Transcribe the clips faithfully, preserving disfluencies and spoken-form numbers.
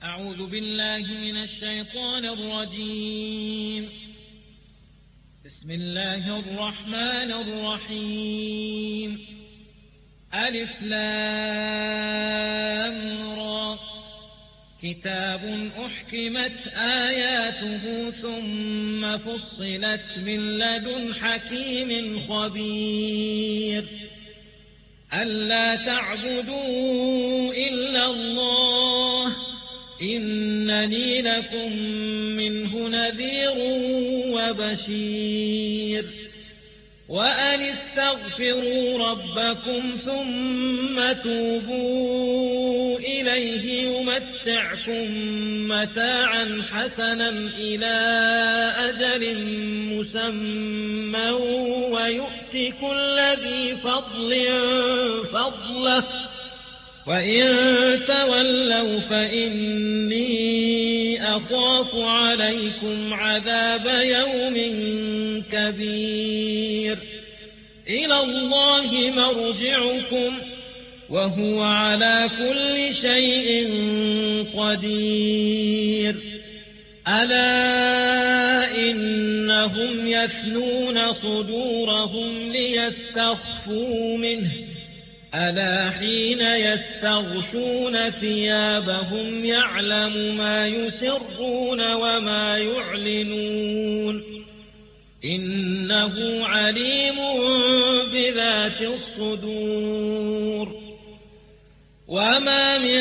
أعوذ بالله من الشيطان الرجيم. بسم الله الرحمن الرحيم. ألف لام را. كتاب أحكمت آياته ثم فصلت من لدن حكيم خبير. ألا تعبدوا إلا الله إنني لكم منه نذير وبشير. وأن استغفروا ربكم ثم توبوا إليه يمتعكم متاعا حسنا إلى أجل مسمى ويؤت كل ذي فضل فضله وإن تولوا فإني أخاف عليكم عذاب يوم كبير. إلى الله مرجعكم وهو على كل شيء قدير. ألا إنهم يثنون صدورهم ليستخفوا منه ألا حين يستغشون ثيابهم يعلم ما يسرون وما يعلنون إنه عليم بذات الصدور. وما من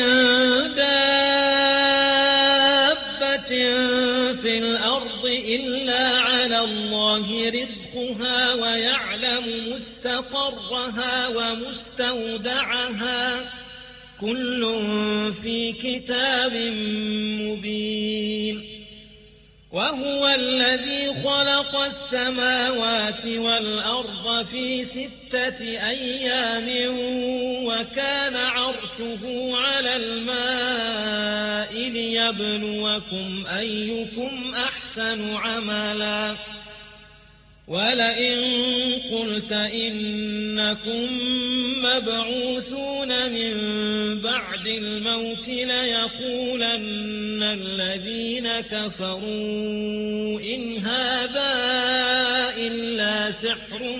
دابة في الأرض إلا على الله رزقها ويعلم مستقرها ومستودعها كل في كتاب مبين. وهو الذي خلق السماوات والأرض في ستة أيام وكان عرشه على الماء ليبلوكم أيكم أحسن عملا. ولئن قلت إنكم مبعوثون من بعد الموت ليقولن الذين كفروا إن هذا إلا سحر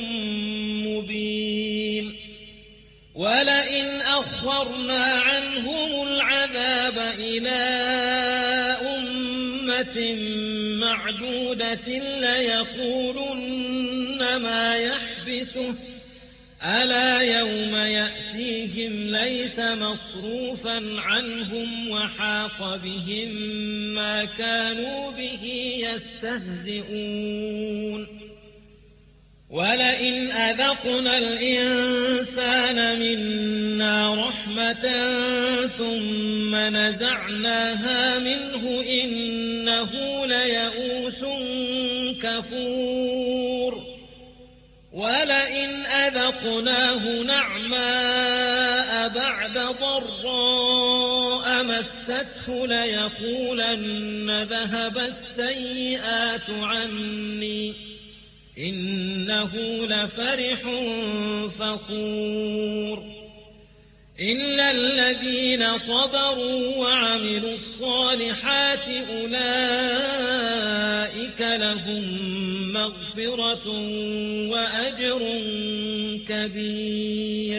مبين. ولئن أخرنا عنهم العذاب إلى أمة معدودة ليقولن ما يحبسه ألا يوم يأتيهم ليس مصروفا عنهم وحاق بهم ما كانوا به يستهزئون. ولئن أذقنا الإنسان منا رحمة ثم نزعناها منه إنه ليئوس كفور. ولئن أذقناه نعماء بعد ضراء مسته ليقولن ذهب السيئات عني إنه لفرح فخور. إلا الذين صبروا وعملوا الصالحات أولئك لهم مغفرة وأجر كبير.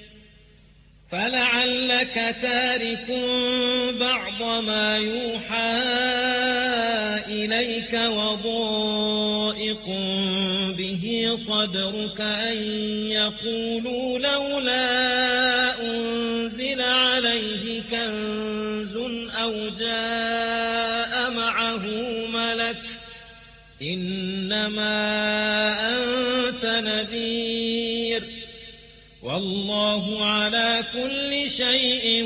فلعلك تارك بعض ما يوحى إليك وضائق به صدرك أن يقولوا لولا أنزل عليه كنز أو جاء معه ملك إنما أنت نذير والله على كل شيء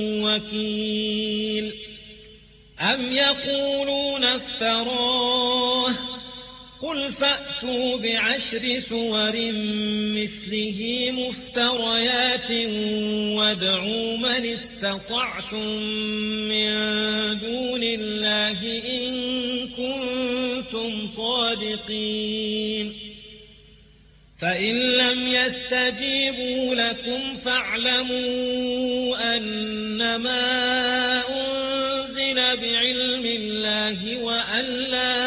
وكيل. أم يقولون افتراه قل فأتوا بعشر سور مثله مفتريات وادعوا من استطعتم من دون الله إن كنتم صادقين. فإن لم يستجيبوا لكم فاعلموا أنما أنزل الباطل بعلم الله وأن لا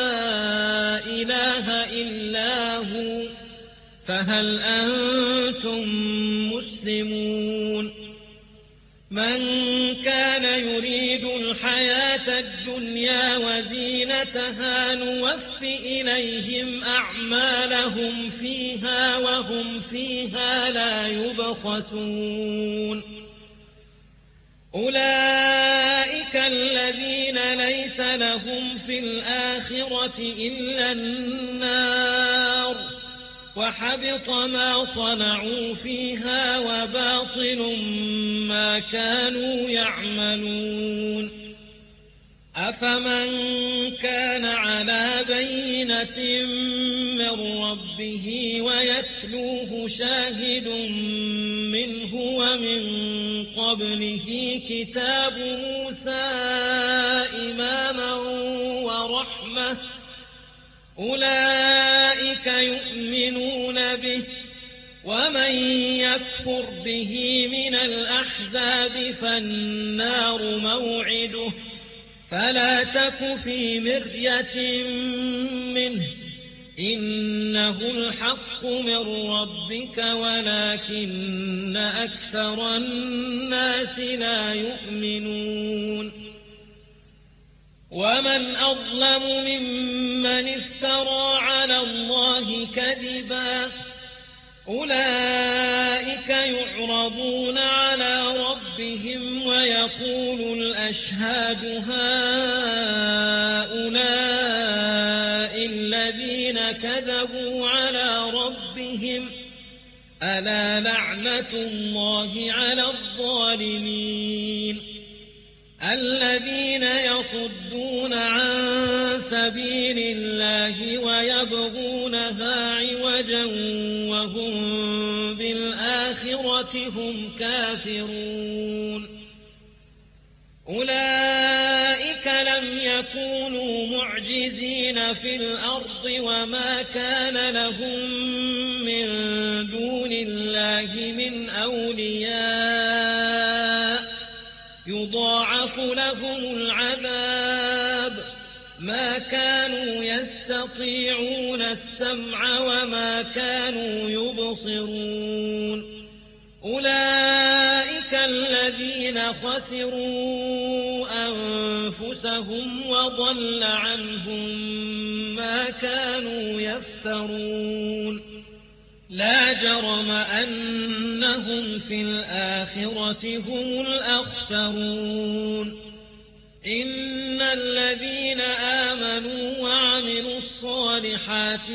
إله إلا هو فهل أنتم مسلمون من كان يريد الحياة الدنيا وزينتها نوف إليهم أعمالهم فيها وهم فيها لا يبخسون أولئك الذين ليس لهم في الآخرة إلا النار وحبط ما صنعوا فيها وباطل ما كانوا يعملون أفمن كان على بينة من ربه ويتلوه شاهد منه ومن قبله كتاب موسى إماما ورحمة أولئك يؤمنون به ومن يكفر به من الأحزاب فالنار موعده فلا تك في مرية منه إنه الحق من ربك ولكن أكثر الناس لا يؤمنون ومن أظلم ممن افترى على الله كذبا أولئك يعرضون على ربهم ويقول الأشهاد هؤلاء الذين كذبوا على ربهم ألا لعنة الله على الظالمين الذين يصدون عن سبيل الله ويبغونها عوجا وهم بالآخرة هم كافرون أولئك لم يكونوا معجزين في الأرض وما كان لهم من دون الله من أولياء يضاعف لهم العذاب ما كانوا يستطيعون السمع وما كانوا يبصرون أولئك الذين خسروا أنفسهم وضل عنهم ما كانوا يفترون لا جرم أنهم في الآخرة هم الأخسرون إن الذين آمنوا وعملوا الصالحات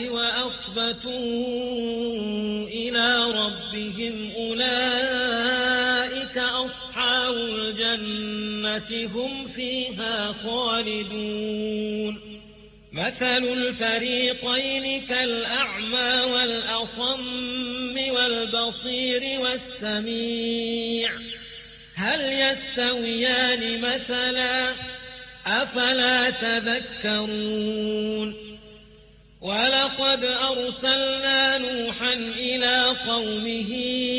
وأخبتوا إلى ربهم أولئك أصحاب الجنة هم فيها خالدون مثل الفريقين كالأعمى والأصم والبصير والسميع هل يستويان مثلا أفلا تذكرون ولقد أرسلنا نوحا إلى قومه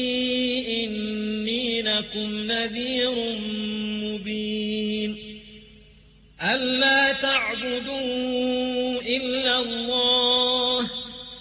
إني لكم نذير مبين ألا تعبدوا إلا الله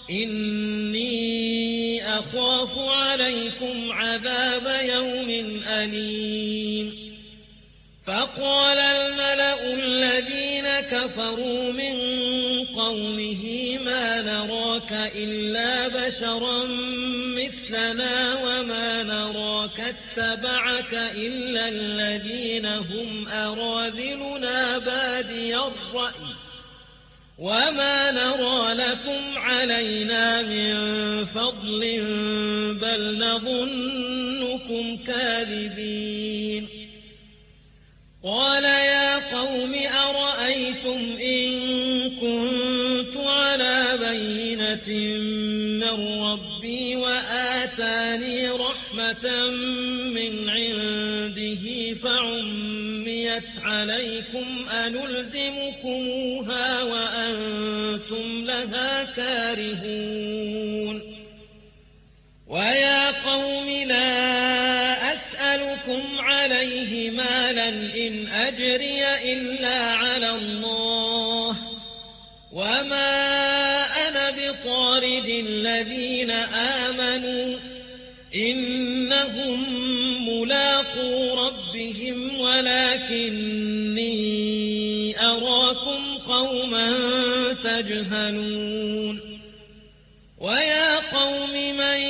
إني أخاف عليكم عذاب يوم أليم فقال الملأ الذين كفروا من قومه ما نراك إلا بشرا مثلنا وما نراك اتبعك إلا الذين هم أراذلنا بادي الرأي وما نرى لكم علينا من فضل بل نظنكم كاذبين قال يا قوم أرأيتم إن كنت على بينة من ربي وآتاني رحمة من عنده فعميت عليكم أنلزمكموها وأنتم لها كارهون ويا قوم لا أسألكم على عليه مالا إن أجري إلا على الله وما أنا بطارد الذين آمنوا إنهم ملاقو ربهم ولكني أراكم قوما تجهلون ويا قوم من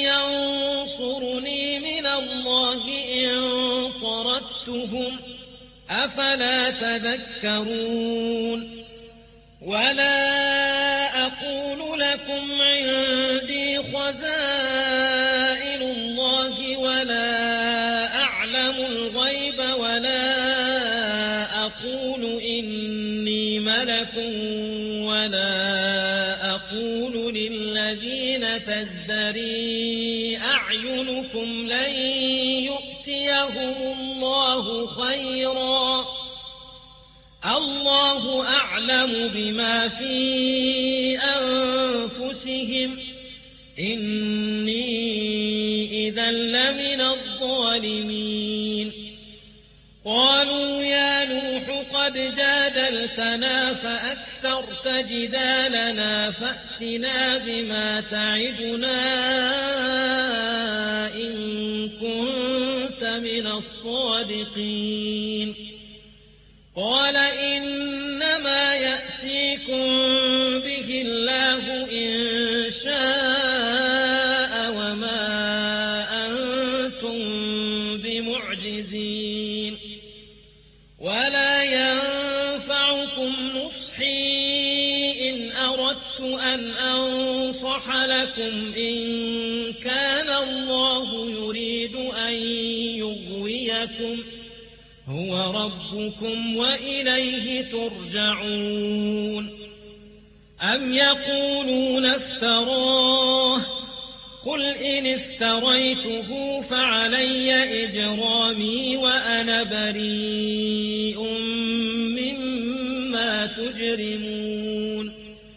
ينصرني من الله إن طردتهم أفلا تذكرون ولا أقول لكم عندي خزائن الله ولا أعلم الغيب ولا أقول إني ملك ولا أقول للذين تزدري أعينكم لن يؤتيهم الله خيرا الله أعلم بما في أنفسهم إني إذا لمن الظالمين قالوا يا نوح قد جادلتنا فأكثرت جدالنا فأتنا بما تعدنا إن كنت من الصادقين قال إنما يأتيكم به الله إن شاء وما أنتم بمعجزين ولا ينفعكم نصحي إن أردت أن أنصح لكم إن كان الله يريد أن يغويكم هو ربكم وإليه ترجعون أم يقولون افتراه قل إن افتريته فعلي إجرامي وأنا بريء مما تجرمون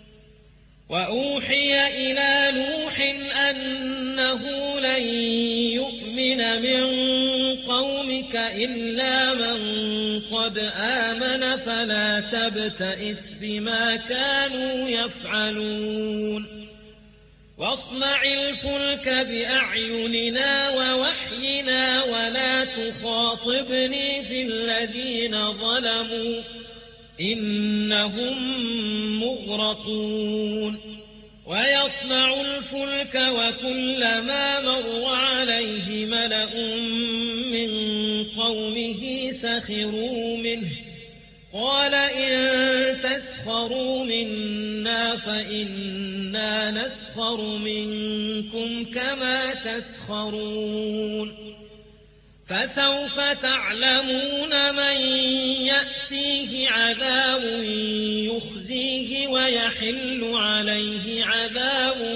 وأوحي إلى نوح أنه لن يؤمن من قومك إلا من قد آمن فلا تبتئس بما كانوا يفعلون واصنع الفلك بأعيننا ووحينا ولا تخاطبني في الذين ظلموا إنهم مغرقون ويصنع الفلك وكلما مر عليه ملأ من قومه سخروا منه قال إن تسخروا منا فإنا نسخر منكم كما تسخرون فسوف تعلمون من يأتيه عذاب يخزيه ويحل عليه عذاب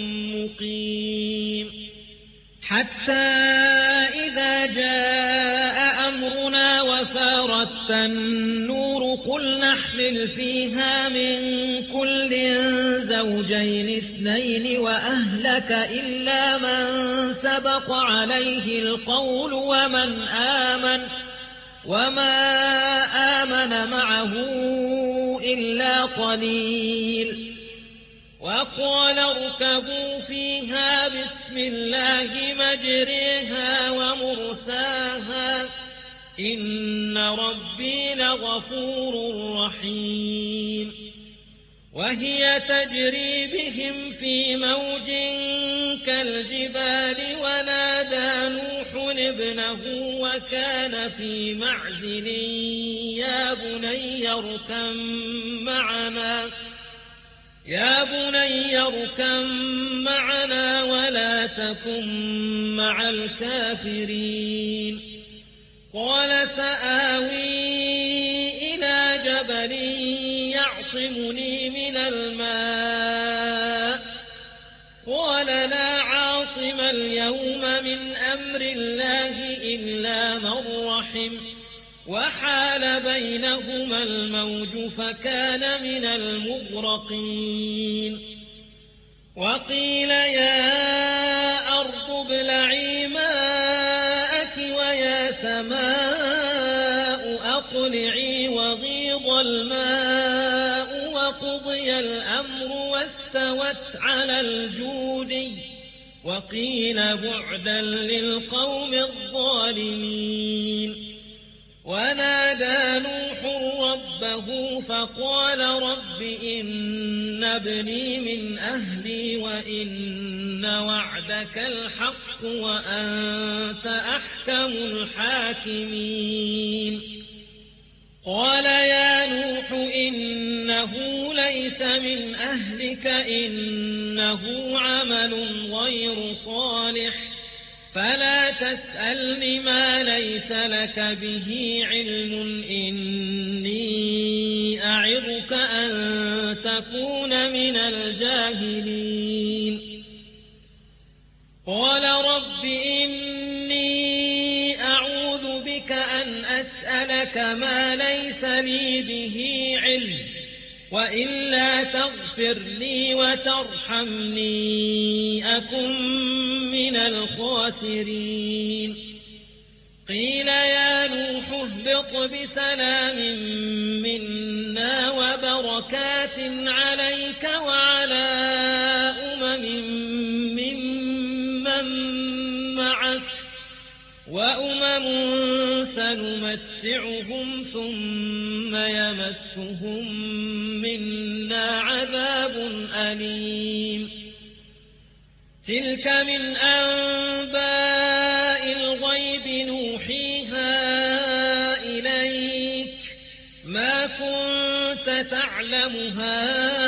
مقيم حتى إذا جاء أمرنا وفارت النور قل نحمل فيها من كل زوجين اثنين وأهلك إلا من سبق عليه القول ومن آمن وما آمن معه إلا قليل وقال اركبوا فيها بسم الله مجريها ومرساها إن ربي لغفور رحيم وهي تجري بهم في موج كالجبال ونادى نوح ابنه وكان في معزل يا بني اركب معنا يا بني اركب معنا ولا تكن مع الكافرين قال سآوي إلى جبل يعصمني من الماء قال لا عاصم اليوم من أمر الله إلا من رحم وحال بينهما الموج فكان من المغرقين وقيل يا أرض ابلعي ماءك يا سماء أقلعي وغيض الماء وقضي الأمر واستوت على الجود وقيل بعدا للقوم الظالمين ونادى نوح ربه فقال رب إن ابني من أهلي وإن وعدك الحق وأنت أحكم الحاكمين قال يا نوح إنه ليس من أهلك إنه عمل غير صالح فلا تسألني ما ليس لك به علم إني أعظك أن تكون من الجاهلين قال رب إني أعوذ بك أن أسألك ما ليس لي به علم وإلا تغفر لي وترحمني أكن من الخاسرين قيل يا نوح اهبط بسلام منا وبركات عليك وعلى أمم ممن معك وأمم سنمتعهم ثم يمسهم منا عذاب أليم تلك من أنباء الغيب نوحيها إليك ما كنت تعلمها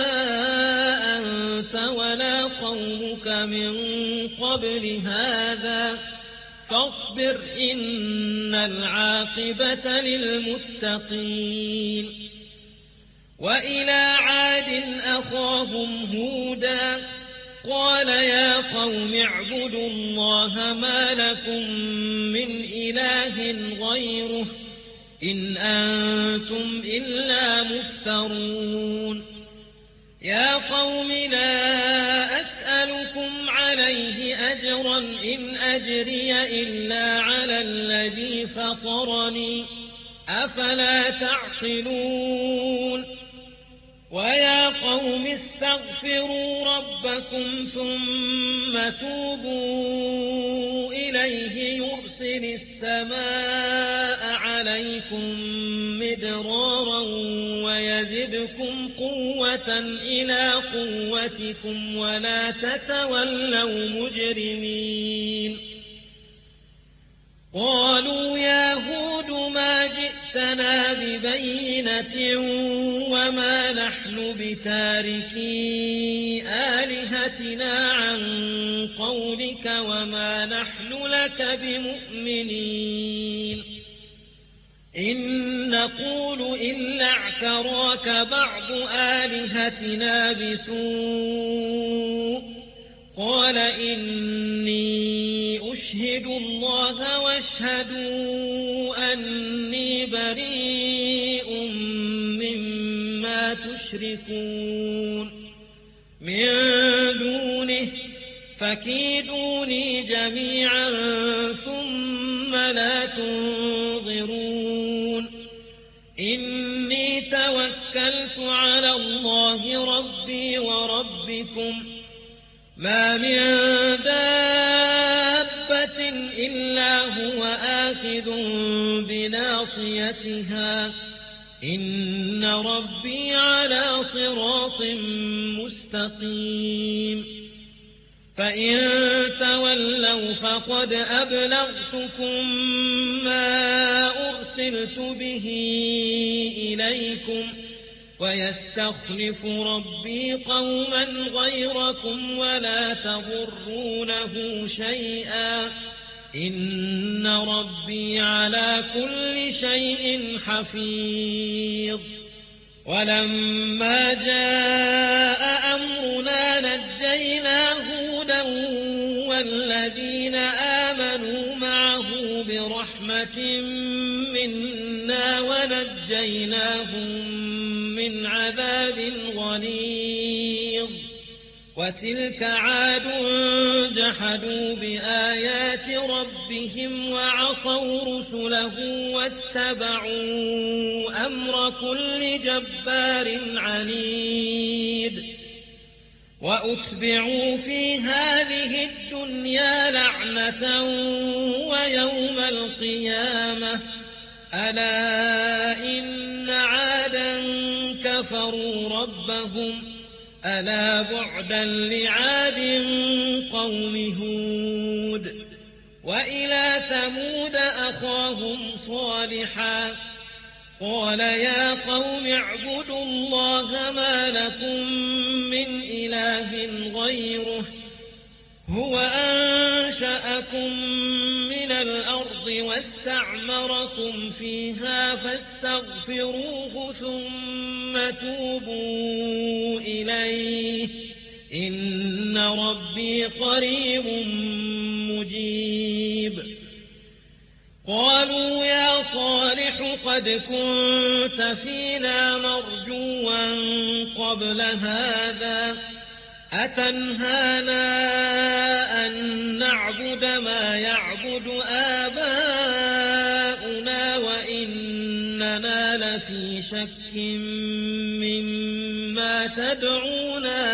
أنت ولا قومك من قبل هذا فاصبر إن العاقبة للمتقين وإلى عاد أخاهم هودا قال يا قوم اعبدوا الله ما لكم من إله غيره إن أنتم إلا مفترون يا قوم لا أسألكم عليه أجرا إن أجري إلا على الذي فطرني أفلا تعقلون ويا قوم استغفروا ربكم ثم توبوا إليه يرسل السماء عليكم مدرارا ويزدكم قوة إلى قوتكم ولا تتولوا مجرمين قالوا يا هود ما جئتنا ببينة وما نحن بتاركي آلهتنا عن قولك وما نحن لك بمؤمنين إن نقول إلا اعتراك بعض آلهتنا بسوء قال إني أشهد الله واشهدوا أني بريء مما تشركون من دونه فكيدوني جميعا ثم لا تنظرون إني توكلت على الله ربي وربكم ما من دابة إلا هو آخذ بناصيتها إن ربي على صراط مستقيم فإن تولوا فقد أبلغتكم ما أرسلت به إليكم ويستخلف ربي قوما غيركم ولا تضرونه شيئا إن ربي على كل شيء حفيظ ولما جاء أمرنا نجينا هودا والذين آمنوا معه برحمة منا ونجيناهم من عذاب غليظ وتلك عاد جحدوا بآيات ربهم وعصوا رسله واتبعوا أمر كل جبار عنيد وأتبعوا في هذه الدنيا لعنة ويوم القيامة ألا إن عادا كفروا ربهم ألا بعدا لعاد قوم هود وإلى ثمود أخاهم صالحا قال يا قوم اعبدوا الله ما لكم من إله غيره هو أنشأكم من الأرض واستعمركم فيها فاستغفروه ثم توبوا إليه إن ربي قريب مجيب قالوا يا صالح قد كنت فينا مرجوا قبل هذا أتنهانا أن نعبد ما يعبد آباؤنا وإننا لفي شك مما تدعونا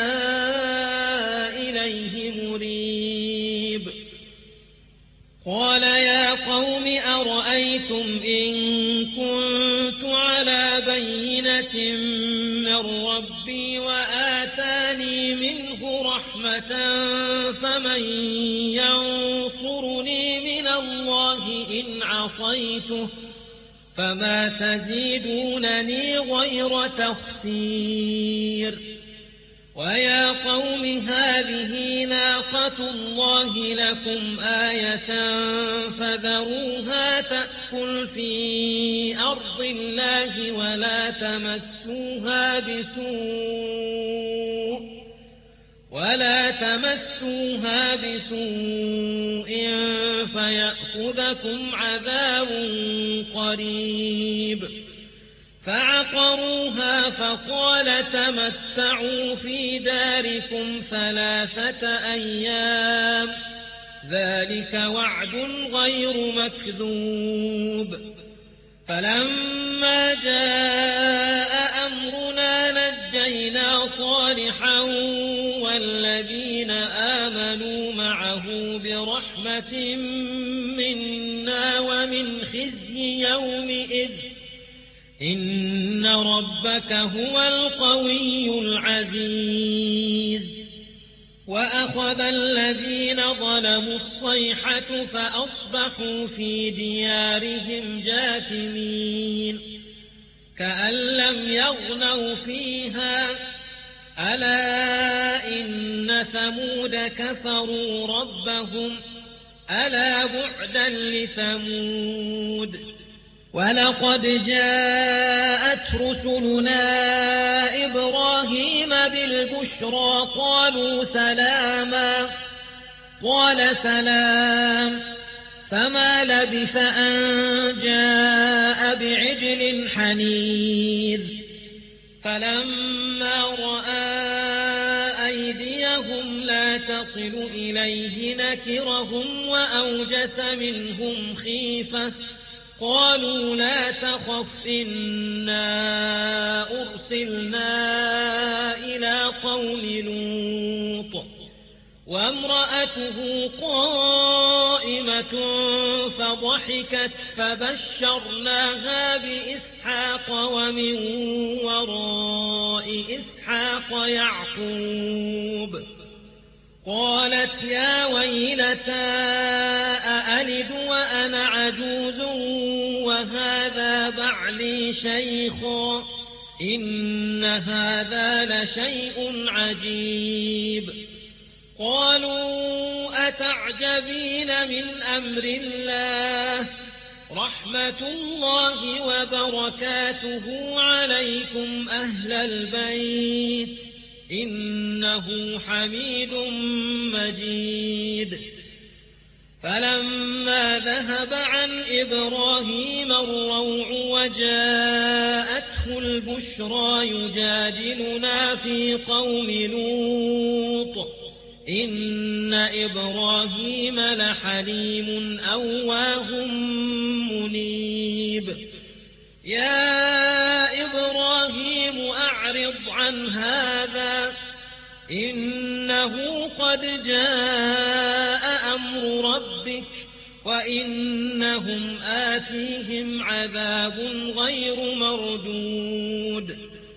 إليه مريب قال يا قوم أرأيتم إن كنت على بينة من ربي وآتاني منه رحمة فمن ينصرني من الله إن عصيته فما تزيدونني غير تخسير ويا قوم هذه ناقة الله لكم آية فذروها تأكل في أرض الله ولا تمسوها بسوء ولا تمسوها بسوء فيأخذكم عذاب قريب فعقروها فقال تمتعوا في داركم ثلاثة أيام ذلك وعد غير مكذوب فلما جاء أمرنا نجينا صالحا والذين آمنوا معه برحمة منا ومن خزي يومئذ إن ربك هو القوي العزيز وأخذ الذين ظلموا الصيحة فأصبحوا في ديارهم جاثمين كأن لم يغنوا فيها ألا إن ثمود كفروا ربهم ألا بعدا لثمود ولقد جاءت رسلنا إبراهيم بالبشرى قالوا سلاما قال سلام فما لبث أن جاء بعجل حنيذ فلما رأى أيديهم لا تصل إليه نكرهم وأوجس منهم خيفة قالوا لا تخف إنا أرسلنا إلى قوم لوط وامرأته قائمة فضحكت فبشرناها بإسحاق ومن وراء إسحاق يعقوب قالت يا ويلتى أألد وأنا عجوز وهذا بعلي شيخا إن هذا لشيء عجيب قالوا أتعجبين من أمر الله رحمة الله وبركاته عليكم أهل البيت إنه حميد مجيد فلما ذهب عن إبراهيم الروع وجاءته جاءته البشرى يجادلنا في قوم لوط إن إبراهيم لحليم أواه منيب يا إبراهيم أعرض عن هذا إنه قد جاء أمر ربك وإنهم آتيهم عذاب غير مردود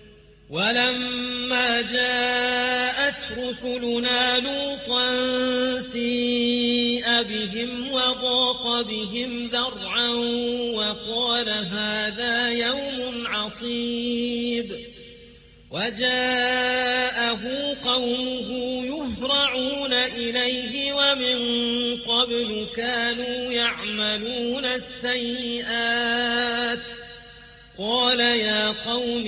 ولما جاءت رسلنا لوطا سيء بهم وضاق بهم ذرعا وقال هذا يوم عصيب وجاءه قومه يهرعون إليه ومن قبل كانوا يعملون السيئات قال يا قوم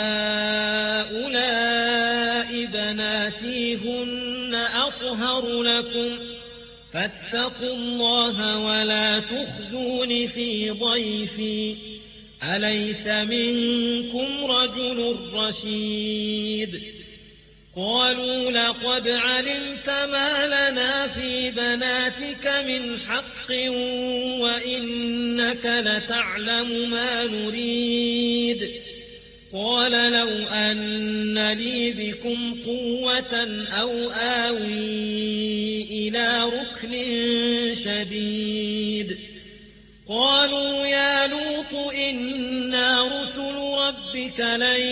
هؤلاء بناتي هن أطهر لكم فاتقوا الله ولا تخزون في ضيفي أليس منكم رجل رشيد قالوا لقد علمت ما لنا في بناتك من حق وإنك لتعلم ما نريد قال لو أن لي بكم قوة أو آوي إلى ركن شديد قالوا يا لوط إنا رسل ربك لن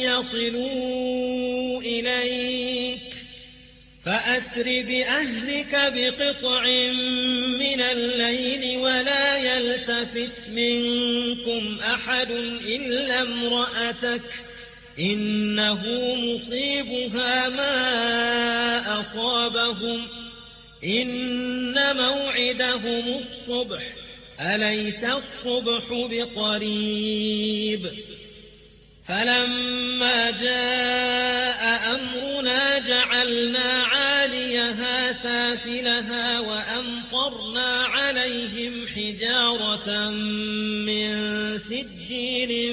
يصلوا إليك فأسر بأهلك بقطع من الليل ولا يلتفت منكم أحد إلا امرأتك إنه مصيبها ما أصابهم إن موعدهم الصبح أليس الصبح بقريب فلما جاء أمرنا جعلنا عاليها سافلها وأمطرنا عليهم حجارة من سجيل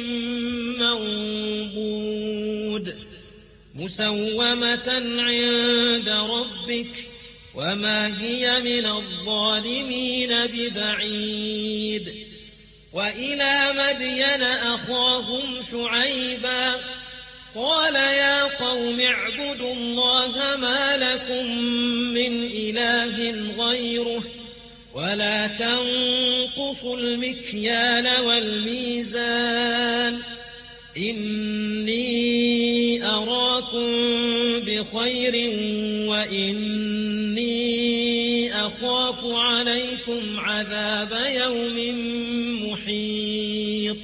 منضود مسومة عند ربك وما هي من الظالمين ببعيد وإلى مدين أخاهم شعيبا قال يا قوم اعبدوا الله ما لكم من إله غيره ولا تنقصوا المكيال والميزان إني أراكم بخير وإني أخاف عليكم عذاب يوم محيط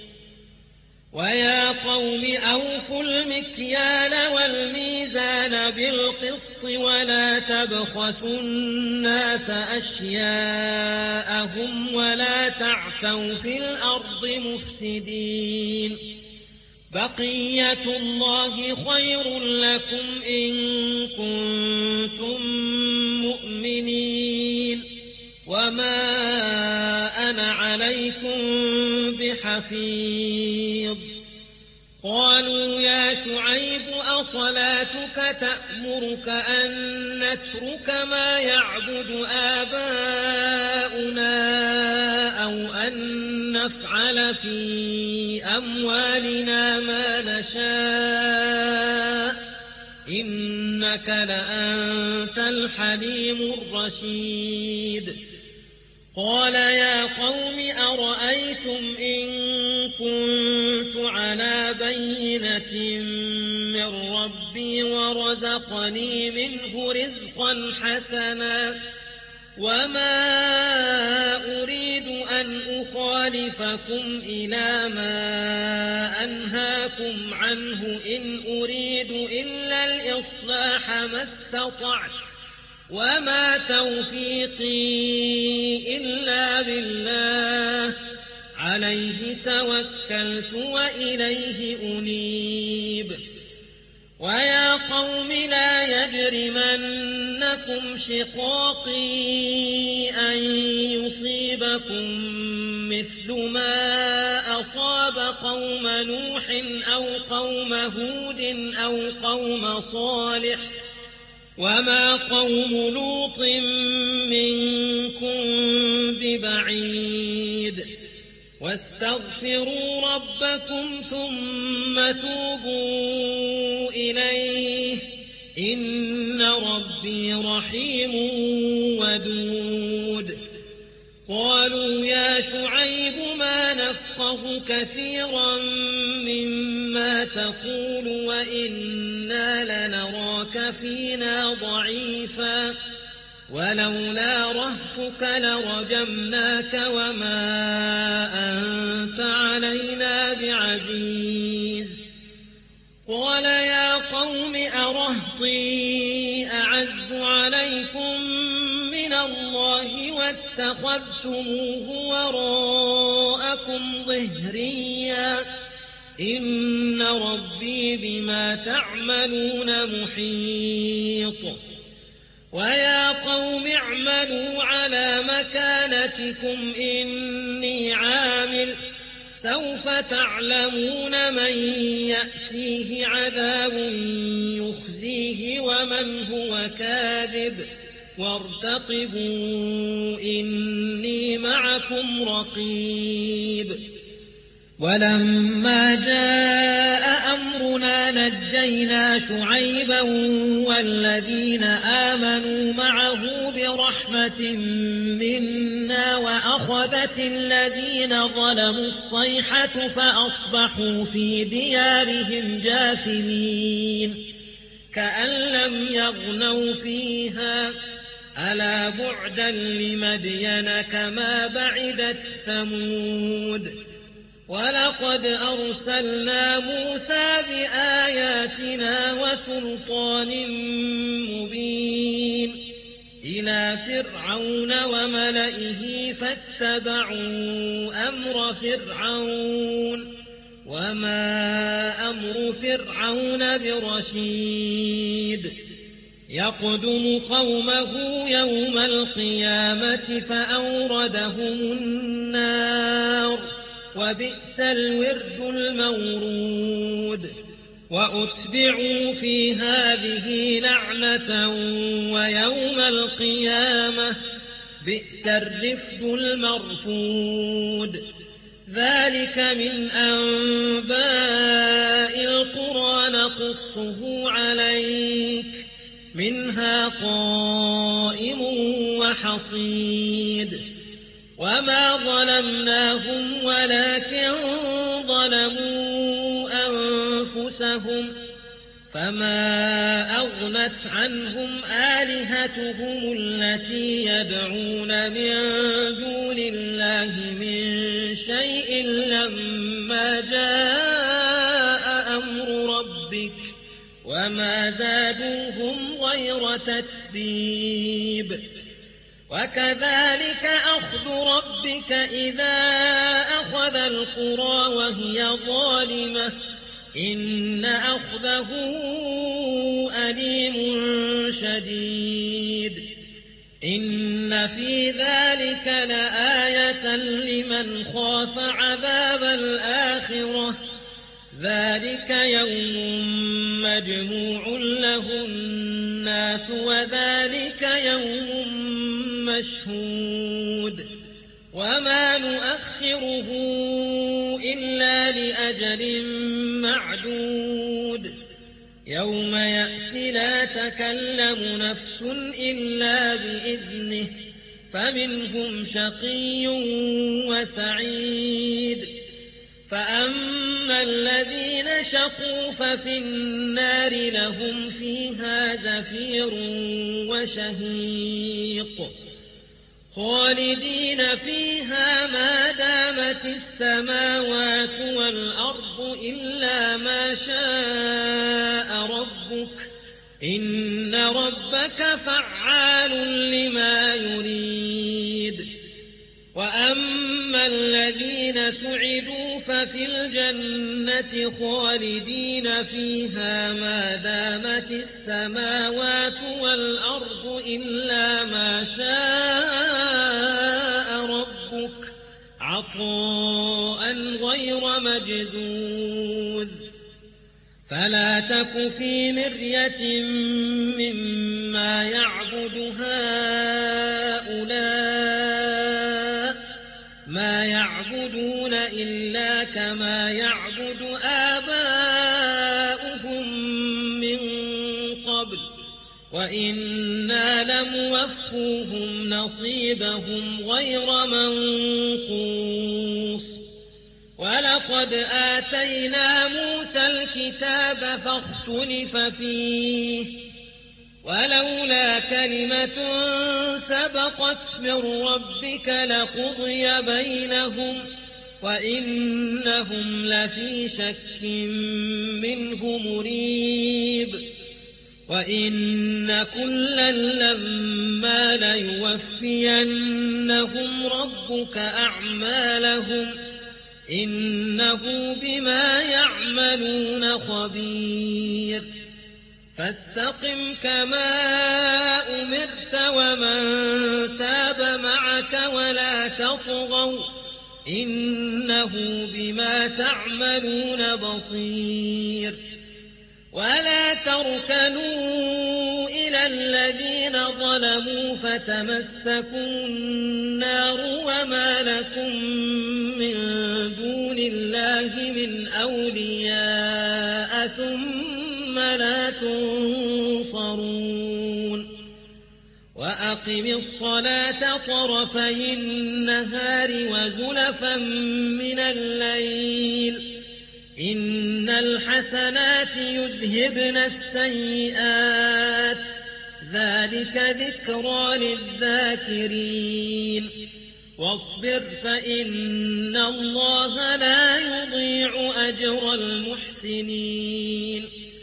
ويا قوم أوفوا المكيال والميزان بالقسط ولا تبخسوا الناس أشياءهم ولا تعثوا في الأرض مفسدين بقية الله خير لكم إن كنتم مؤمنين وما أنا عليكم بحفيظ قالوا يا شعيب أصلاتك تأمرك أن نترك ما يعبد آباؤنا أو أن نفعل في أموالنا ما نشاء إنك لأنت الحليم الرشيد قال يا قوم أرأيتم إن كنت على بينة من ربي ورزقني منه رزقا حسنا وما أريد أن أخالفكم إلى ما أنهاكم عنه إن أريد إلا الإصلاح ما استطعت وما توفيقي إلا بالله عليه توكلت وإليه أنيب ويا قوم لا يجرمنكم شقاقي أن يصيبكم مثل ما أصاب أصاب قوم نوح أو قوم هود أو قوم صالح وما قوم لوط منكم ببعيد واستغفروا ربكم ثم توبوا إليه إن ربي رحيم ودود قالوا يا شعيب ما نفقه كثيرا مما تقول وإنا لنراك فينا ضعيفا ولولا رهتك لرجمناك وما أنت علينا بعزيز قال يا قوم أرهطي أعز عليكم من الله واتخذتموه وراءكم ظهريا إن ربي بما تعملون محيط ويا قوم اعملوا على مكانتكم إني عامل سوف تعلمون من يأتيه عذاب يخزيه ومن هو كاذب وارتقبوا إني معكم رقيب ولما جاء أمرنا نجينا شعيبا والذين آمنوا معه برحمة منا وأخذت الذين ظلموا الصيحة فأصبحوا في ديارهم جاثمين كأن لم يغنوا فيها ألا بعدا لمدين كما بعدت ثمود ولقد أرسلنا موسى بآياتنا وسلطان مبين إلى فرعون وملئه فاتبعوا أمر فرعون وما أمر فرعون برشيد يقدم قومه يوم القيامة فأوردهم النار وبئس الورد المورود وأتبعوا في هذه لعنة ويوم القيامة بئس الرفد المرفود ذلك من أنباء القرى نقصه عليك منها قائم وحصيد وما ظلمناهم ولكن ظلموا أنفسهم فما أغنت عنهم آلهتهم التي يدعون من دون الله من شيء لما جاء أمر ربك وما زادوهم غير تتبيب وكذلك أخذ ربك إذا أخذ القرى وهي ظالمة إن أخذه أليم شديد إن في ذلك لآية لمن خاف عذاب الآخرة ذلك يوم مجموع له الناس وذلك يوم مشهود وما نؤخره إلا لأجل معدود يوم يأتي لا تكلم نفس إلا بإذنه فمنهم شقي وسعيد فأما الذين شقوا ففي النار لهم فيها زفير وشهيق خالدين فيها ما دامت السماوات والأرض إلا ما شاء ربك إن ربك فعال لما يريد وأما الذين سعدوا ففي الجنة خالدين فيها ما دامت السماوات والأرض إلا ما شاء ربك عطاء غير مجذوذ فلا تك في مرية مما يعبد هؤلاء ما يعبدون إلا كما يعبد آباؤهم من قبل وإنا لموفوهم نصيبهم غير منقوص ولقد آتينا موسى الكتاب فاختلف فيه ولولا كلمة سبقت من ربك لقضي بينهم وإنهم لفي شك منه مريب وإن كلا لما ليوفينهم ربك أعمالهم إنه بما يعملون خبير فاستقم كما أمرت ومن تاب معك ولا تطغوا إنه بما تعملون بصير ولا تركنوا إلى الذين ظلموا فتمسكوا النار وما لكم من دون الله من أولياء ثم لا تنصرون وأقم الصلاة طرفي النهار وزلفا من الليل إن الحسنات يذهبن السيئات ذلك ذكرى للذاكرين واصبر فإن الله لا يضيع أجر المحسنين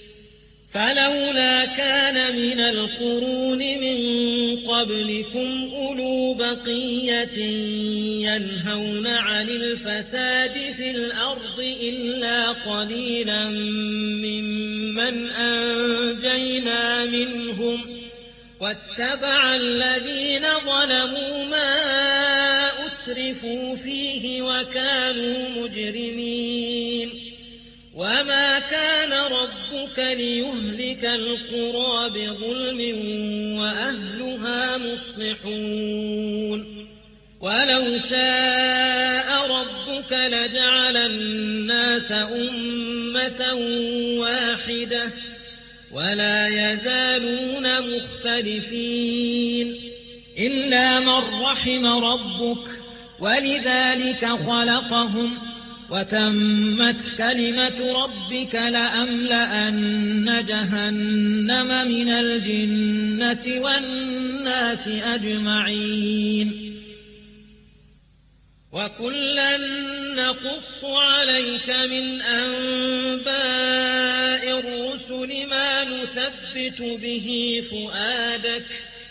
فلولا كان من القرون من قبلكم أولو بقية ينهون عن الفساد في الأرض إلا قليلا ممن أنجينا منهم واتبع الذين ظلموا ما أترفوا فيه وكانوا مجرمين وما كان ربك ليهلك القرى بظلم وأهلها مصلحون ولو شاء ربك لجعل الناس أمة واحدة ولا يزالون مختلفين إلا من رحم ربك ولذلك خلقهم وتمت كلمة ربك لأملأن جهنم من الجنة والناس أجمعين وكلا نقص عليك من أنباء الرسل ما نثبت به فؤادك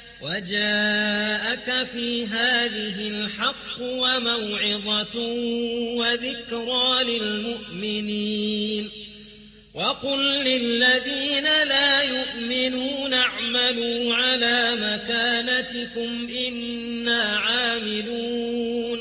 وجاءك في هذه الحق وموعظة وذكرى للمؤمنين وقل للذين لا يؤمنون اعملوا على مكانتكم إنا عاملون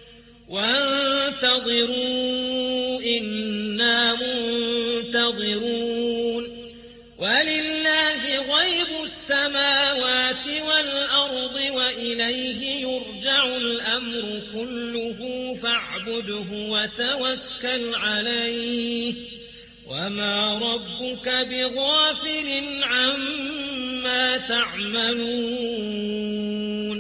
وانتظروا إنا منتظرون ولله غيب السماوات والأرض وإليه يرجع الأمر كله فاعبده وتوكل عليه وما ربك بغافل عما تعملون